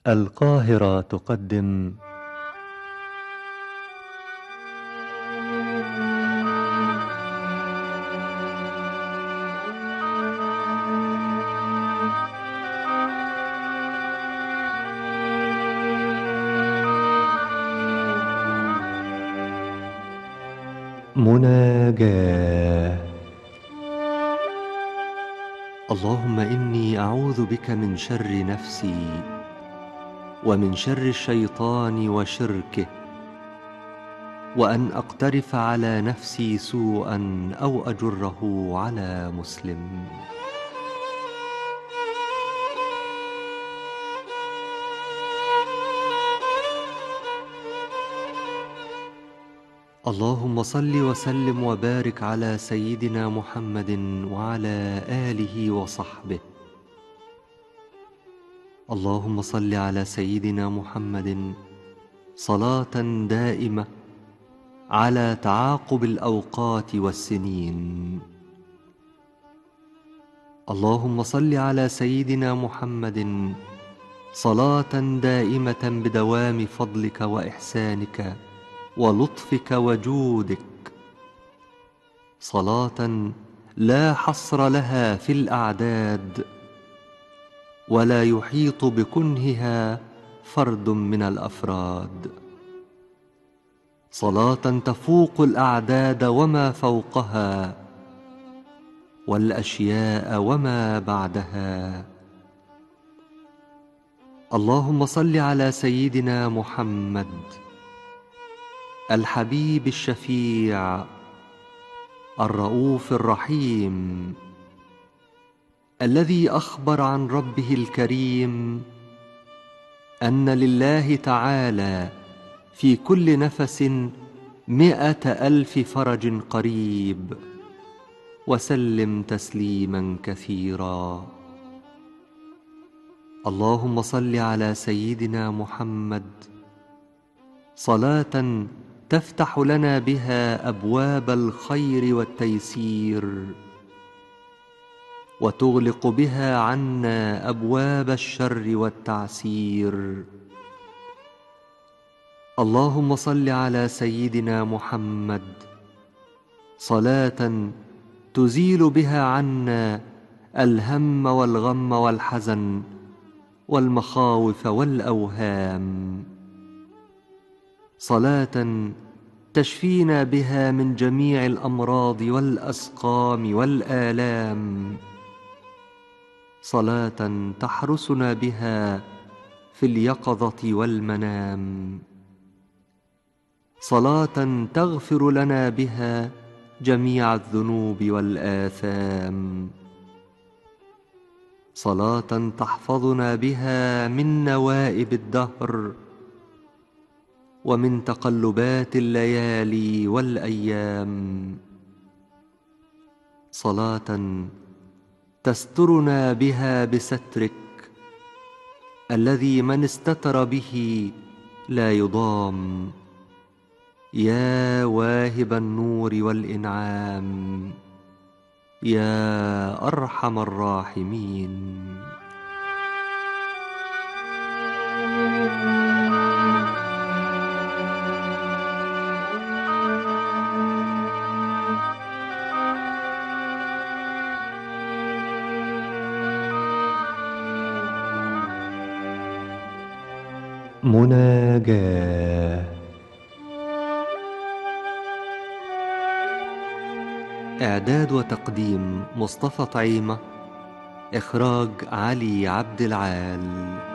القاهرة تقدم مناجاة. اللهم إني أعوذ بك من شر نفسي ومن شر الشيطان وشركه، وأن أقترف على نفسي سوءا أو أجره على مسلم. اللهم صل وسلم وبارك على سيدنا محمد وعلى آله وصحبه. اللهم صل على سيدنا محمد صلاة دائمة على تعاقب الأوقات والسنين. اللهم صل على سيدنا محمد صلاة دائمة بدوام فضلك وإحسانك ولطفك وجودك، صلاة لا حصر لها في الأعداد ولا يحيط بكنهها فرد من الأفراد، صلاة تفوق الأعداد وما فوقها والأشياء وما بعدها. اللهم صل على سيدنا محمد الحبيب الشفيع الرؤوف الرحيم، الذي أخبر عن ربه الكريم أن لله تعالى في كل نفس 100,000 فرج قريب، وسلم تسليما كثيرا. اللهم صل على سيدنا محمد صلاة تفتح لنا بها أبواب الخير والتيسير، وتغلق بها عنا أبواب الشر والتعسير. اللهم صل على سيدنا محمد صلاة تزيل بها عنا الهم والغم والحزن والمخاوف والأوهام، صلاة تشفينا بها من جميع الأمراض والأسقام والآلام، صلاة تحرسنا بها في اليقظة والمنام، صلاة تغفر لنا بها جميع الذنوب والآثام، صلاة تحفظنا بها من نوائب الدهر ومن تقلبات الليالي والأيام، صلاة تسترنا بها بسترك الذي من استتر به لا يضام، يا واهب النور والإنعام، يا أرحم الراحمين. مناجاة. إعداد وتقديم مصطفى طعيمة، إخراج علي عبد العال.